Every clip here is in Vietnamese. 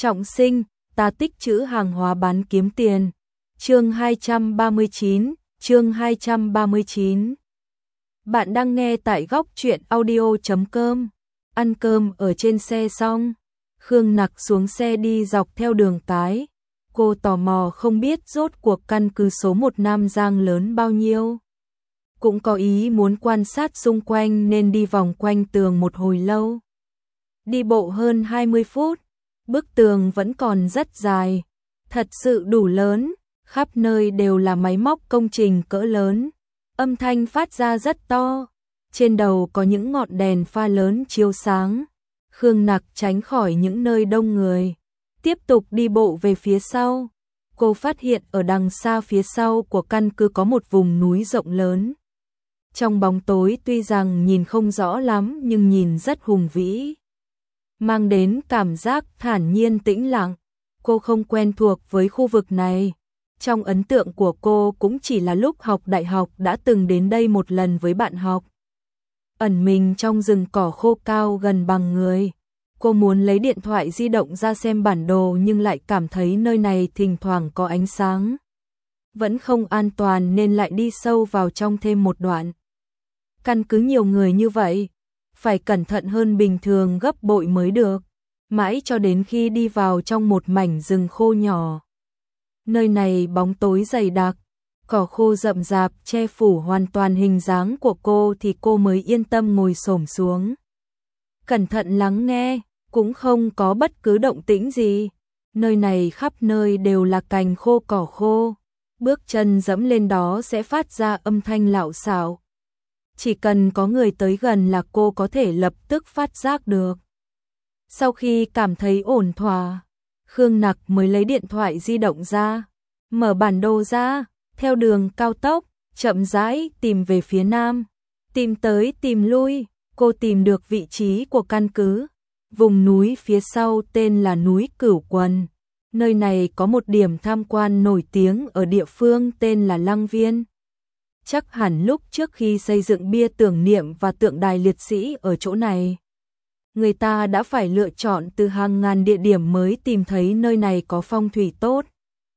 Trọng sinh, ta tích trữ hàng hóa bán kiếm tiền. Chương 239. Bạn đang nghe tại góc truyện audio.com. Ăn cơm ở trên xe xong, Khương Nặc xuống xe đi dọc theo đường cái. Cô tò mò không biết rốt cuộc căn cứ số 1 Nam Giang lớn bao nhiêu. Cũng có ý muốn quan sát xung quanh nên đi vòng quanh tường một hồi lâu. Đi bộ hơn 20 phút, bức tường vẫn còn rất dài, thật sự đủ lớn, khắp nơi đều là máy móc công trình cỡ lớn, âm thanh phát ra rất to, trên đầu có những ngọn đèn pha lớn chiếu sáng. Khương Nặc tránh khỏi những nơi đông người, tiếp tục đi bộ về phía sau. Cô phát hiện ở đằng xa phía sau của căn cứ có một vùng núi rộng lớn. Trong bóng tối tuy rằng nhìn không rõ lắm nhưng nhìn rất hùng vĩ, mang đến cảm giác thản nhiên tĩnh lặng. Cô không quen thuộc với khu vực này. Trong ấn tượng của cô cũng chỉ là lúc học đại học đã từng đến đây một lần với bạn học. Ẩn mình trong rừng cỏ khô cao gần bằng người. Cô muốn lấy điện thoại di động ra xem bản đồ nhưng lại cảm thấy nơi này thỉnh thoảng có ánh sáng. Vẫn không an toàn nên lại đi sâu vào trong thêm một đoạn. Căn cứ nhiều người như vậy, phải cẩn thận hơn bình thường gấp bội mới được. Mãi cho đến khi đi vào trong một mảnh rừng khô nhỏ. Nơi này bóng tối dày đặc, cỏ khô rậm rạp che phủ hoàn toàn hình dáng của cô thì cô mới yên tâm ngồi xổm xuống. Cẩn thận lắng nghe, cũng không có bất cứ động tĩnh gì. Nơi này khắp nơi đều là cành khô cỏ khô, bước chân dẫm lên đó sẽ phát ra âm thanh lạo xạo. Chỉ cần có người tới gần là cô có thể lập tức phát giác được. Sau khi cảm thấy ổn thỏa, Khương Nặc mới lấy điện thoại di động ra, mở bản đồ ra, theo đường cao tốc, chậm rãi tìm về phía nam. Tìm tới tìm lui, cô tìm được vị trí của căn cứ. Vùng núi phía sau tên là núi Cửu Quần. Nơi này có một điểm tham quan nổi tiếng ở địa phương tên là Lăng Viên. Chắc hẳn lúc trước khi xây dựng bia tưởng niệm và tượng đài liệt sĩ ở chỗ này, người ta đã phải lựa chọn từ hàng ngàn địa điểm mới tìm thấy nơi này có phong thủy tốt.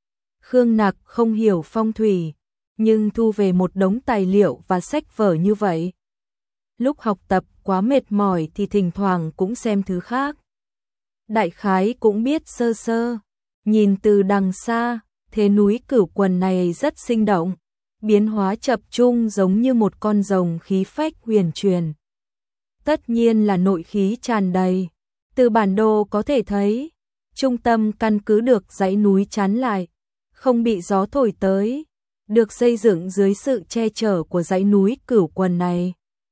Khương Nặc không hiểu phong thủy, nhưng thu về một đống tài liệu và sách vở như vậy. Lúc học tập quá mệt mỏi thì thỉnh thoảng cũng xem thứ khác. Đại khái cũng biết sơ sơ, nhìn từ đằng xa, thế núi Cửu Quần này rất sinh động, biến hóa chập chung giống như một con rồng khí phách huyền truyền. Tất nhiên là nội khí tràn đầy. Từ bản đồ có thể thấy, trung tâm căn cứ được dãy núi chắn lại, không bị gió thổi tới, được xây dựng dưới sự che chở của dãy núi Cửu Quần này.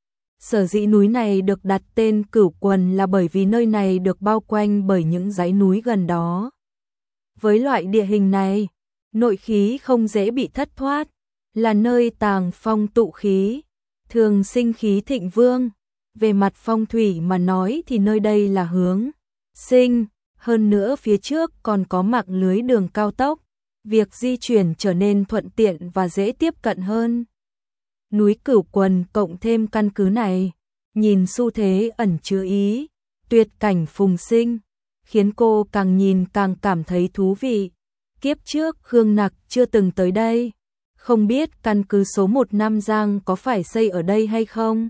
Sở dĩ núi này được đặt tên Cửu Quần là bởi vì nơi này được bao quanh bởi những dãy núi gần đó. Với loại địa hình này, nội khí không dễ bị thất thoát, là nơi tàng phong tụ khí, thường sinh khí thịnh vương. Về mặt phong thủy mà nói thì nơi đây là hướng sinh, hơn nữa phía trước còn có mạng lưới đường cao tốc, việc di chuyển trở nên thuận tiện và dễ tiếp cận hơn. Núi Cửu Quần cộng thêm căn cứ này, nhìn xu thế ẩn chứa ý, tuyệt cảnh phùng sinh, khiến cô càng nhìn càng cảm thấy thú vị. Kiếp trước Khương Nặc chưa từng tới đây, không biết căn cứ số 1 Nam Giang có phải xây ở đây hay không.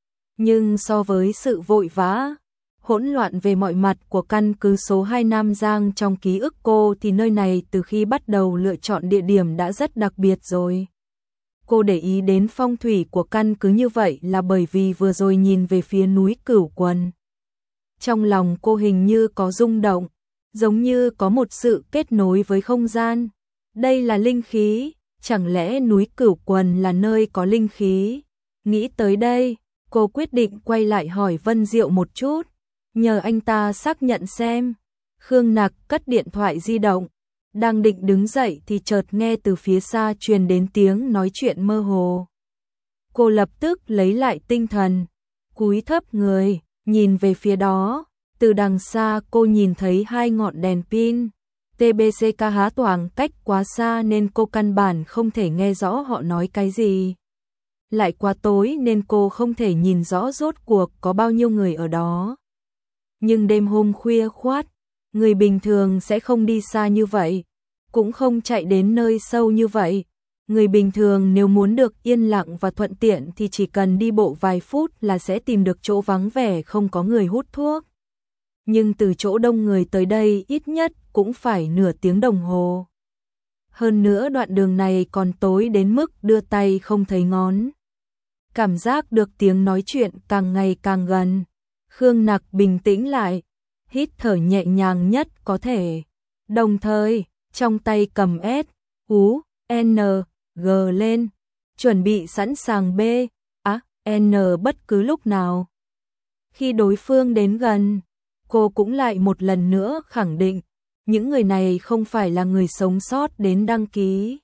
Nhưng so với sự vội vã, hỗn loạn về mọi mặt của căn cứ số 2 Nam Giang trong ký ức cô thì nơi này từ khi bắt đầu lựa chọn địa điểm đã rất đặc biệt rồi. Cô để ý đến phong thủy của căn cứ như vậy là bởi vì vừa rồi nhìn về phía núi Cửu Quần. Trong lòng cô hình như có rung động, giống như có một sự kết nối với không gian. Đây là linh khí, chẳng lẽ núi Cửu Quần là nơi có linh khí? Nghĩ tới đây, cô quyết định quay lại hỏi Vân Diệu một chút, nhờ anh ta xác nhận xem. Khương Nặc cất điện thoại di động, đang định đứng dậy thì chợt nghe từ phía xa truyền đến tiếng nói chuyện mơ hồ. Cô lập tức lấy lại tinh thần, cúi thấp người, nhìn về phía đó. Từ đằng xa cô nhìn thấy hai ngọn đèn pin TBCK há toảng cách quá xa nên cô căn bản không thể nghe rõ họ nói cái gì. Lại quá tối nên cô không thể nhìn rõ rốt cuộc có bao nhiêu người ở đó. Nhưng đêm hôm khuya khoắt, Người bình thường sẽ không đi xa như vậy, cũng không chạy đến nơi sâu như vậy. Người bình thường nếu muốn được yên lặng và thuận tiện thì chỉ cần đi bộ vài phút là sẽ tìm được chỗ vắng vẻ không có người hút thuốc. Nhưng từ chỗ đông người tới đây ít nhất cũng phải nửa tiếng đồng hồ. Hơn nữa đoạn đường này còn tối đến mức đưa tay không thấy ngón. Cảm giác được tiếng nói chuyện càng ngày càng gần. Khương Nặc bình tĩnh lại, hít thở nhẹ nhàng nhất có thể. Đồng thời, trong tay cầm S, U, N, G lên, chuẩn bị sẵn sàng B, A, N bất cứ lúc nào. Khi đối phương đến gần, cô cũng lại một lần nữa khẳng định, những người này không phải là người sống sót đến đăng ký.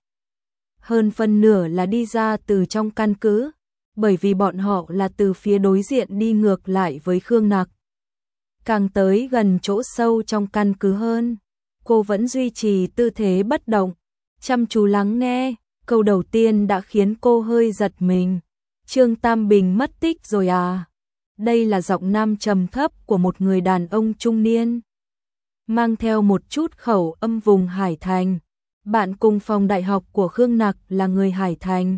Hơn phân nửa là đi ra từ trong căn cứ, bởi vì bọn họ là từ phía đối diện đi ngược lại với Khương Nặc. Càng tới gần chỗ sâu trong căn cứ hơn, cô vẫn duy trì tư thế bất động, chăm chú lắng nghe. Câu đầu tiên đã khiến cô hơi giật mình. Trương Tam Bình mất tích rồi à? Đây là giọng nam trầm thấp của một người đàn ông trung niên, mang theo một chút khẩu âm vùng Hải Thành. Bạn cùng phòng đại học của Khương Nặc là người Hải Thành.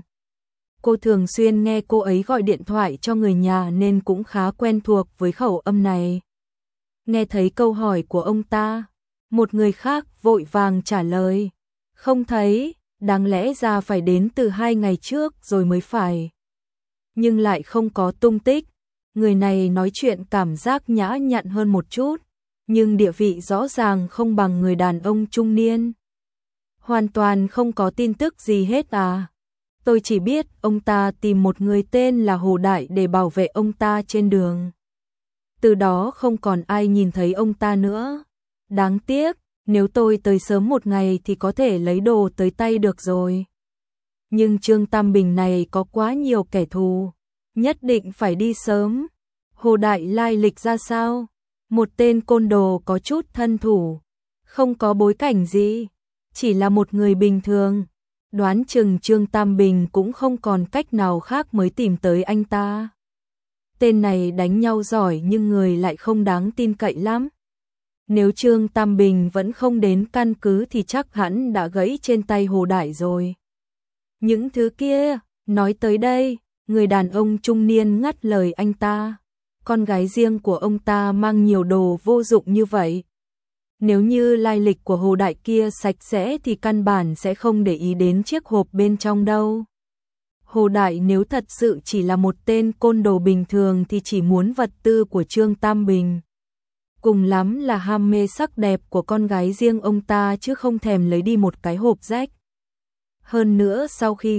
Cô thường xuyên nghe cô ấy gọi điện thoại cho người nhà nên cũng khá quen thuộc với khẩu âm này. Nghe thấy câu hỏi của ông ta, một người khác vội vàng trả lời. Không thấy, đáng lẽ ra phải đến từ 2 ngày trước rồi mới phải. Nhưng lại không có tung tích. Người này nói chuyện cảm giác nhã nhặn hơn một chút, nhưng địa vị rõ ràng không bằng người đàn ông trung niên. Hoàn toàn không có tin tức gì hết à? Tôi chỉ biết ông ta tìm một người tên là Hồ Đại để bảo vệ ông ta trên đường. Từ đó không còn ai nhìn thấy ông ta nữa. Đáng tiếc, nếu tôi tới sớm một ngày thì có thể lấy đồ tới tay được rồi. Nhưng Trương Tam Bình này có quá nhiều kẻ thù, nhất định phải đi sớm. Hồ Đại lai lịch ra sao? Một tên côn đồ có chút thân thủ, không có bối cảnh gì, chỉ là một người bình thường. Đoán chừng Trương Tam Bình cũng không còn cách nào khác mới tìm tới anh ta. Tên này đánh nhau giỏi nhưng người lại không đáng tin cậy lắm. Nếu Trương Tam Bình vẫn không đến căn cứ thì chắc hẳn đã gãy trên tay Hồ Đại rồi. Những thứ kia, nói tới đây, người đàn ông trung niên ngắt lời anh ta. Con gái riêng của ông ta mang nhiều đồ vô dụng như vậy. Nếu như lai lịch của Hồ Đại kia sạch sẽ thì căn bản sẽ không để ý đến chiếc hộp bên trong đâu. Hồ Đại nếu thật sự chỉ là một tên côn đồ bình thường thì chỉ muốn vật tư của Trương Tam Bình. Cùng lắm là ham mê sắc đẹp của con gái riêng ông ta chứ không thèm lấy đi một cái hộp rách. Hơn nữa sau khi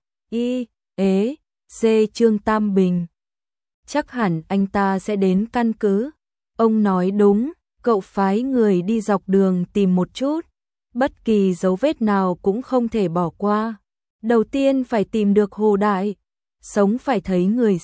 C Trương Tam Bình, chắc hẳn anh ta sẽ đến căn cứ. Ông nói đúng, cậu phái người đi dọc đường tìm một chút, bất kỳ dấu vết nào cũng không thể bỏ qua. Đầu tiên phải tìm được Hồ Đại, sống phải thấy người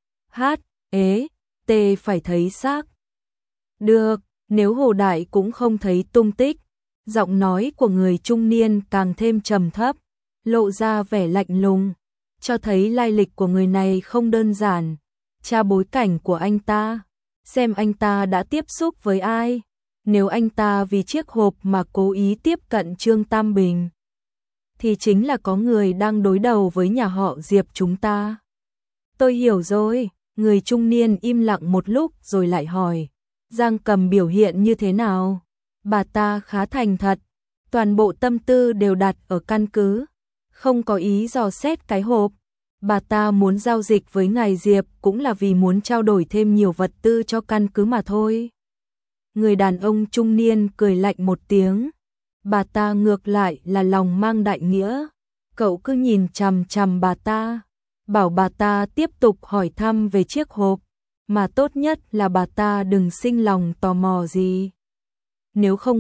T phải thấy xác. Được, nếu Hồ Đại cũng không thấy tung tích, giọng nói của người trung niên càng thêm trầm thấp, lộ ra vẻ lạnh lùng, cho thấy lai lịch của người này không đơn giản. Tra bối cảnh của anh ta, xem anh ta đã tiếp xúc với ai. Nếu anh ta vì chiếc hộp mà cố ý tiếp cận Trương Tam Bình, thì chính là có người đang đối đầu với nhà họ Diệp chúng ta. Tôi hiểu rồi, người trung niên im lặng một lúc rồi lại hỏi. Giang Cầm biểu hiện như thế nào? Bà ta khá thành thật, toàn bộ tâm tư đều đặt ở căn cứ, không có ý dò xét cái hộp. Bà ta muốn giao dịch với ngài Diệp cũng là vì muốn trao đổi thêm nhiều vật tư cho căn cứ mà thôi. Người đàn ông trung niên cười lạnh một tiếng. Bà ta ngược lại là lòng mang đại nghĩa. Cậu cứ nhìn chằm chằm bà ta, bảo bà ta tiếp tục hỏi thăm về chiếc hộp, mà tốt nhất là bà ta đừng sinh lòng tò mò gì. Nếu không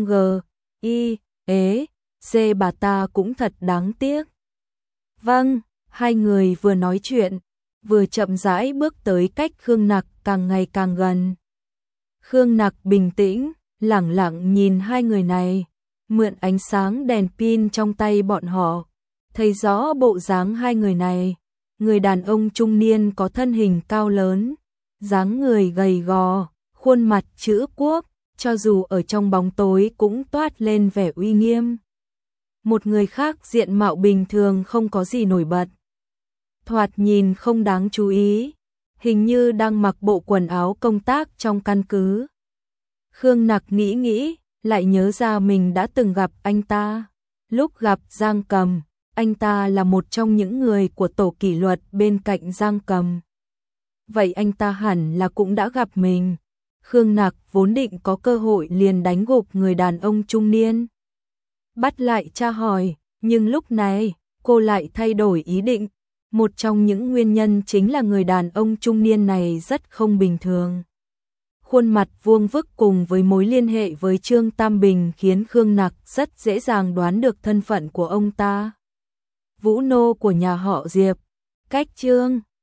bà ta cũng thật đáng tiếc. Vâng. Hai người vừa nói chuyện, vừa chậm rãi bước tới cách Khương Nặc càng ngày càng gần. Khương Nặc bình tĩnh, lẳng lặng nhìn hai người này, mượn ánh sáng đèn pin trong tay bọn họ, thấy rõ bộ dáng hai người này. Người đàn ông trung niên có thân hình cao lớn, dáng người gầy gò, khuôn mặt chữ quốc, cho dù ở trong bóng tối cũng toát lên vẻ uy nghiêm. Một người khác diện mạo bình thường không có gì nổi bật, thoạt nhìn không đáng chú ý, hình như đang mặc bộ quần áo công tác trong căn cứ. Khương Nặc nghĩ, lại nhớ ra mình đã từng gặp anh ta. Lúc gặp Giang Cầm, anh ta là một trong những người của tổ kỷ luật bên cạnh Giang Cầm. Vậy anh ta hẳn là cũng đã gặp mình. Khương Nặc vốn định có cơ hội liền đánh gục người đàn ông trung niên, bắt lại tra hỏi, nhưng lúc này cô lại thay đổi ý định. Một trong những nguyên nhân chính là người đàn ông trung niên này rất không bình thường. Khuôn mặt vuông vức cùng với mối liên hệ với Trương Tam Bình khiến Khương Nặc rất dễ dàng đoán được thân phận của ông ta. Vũ nô của nhà họ Diệp, cách Trương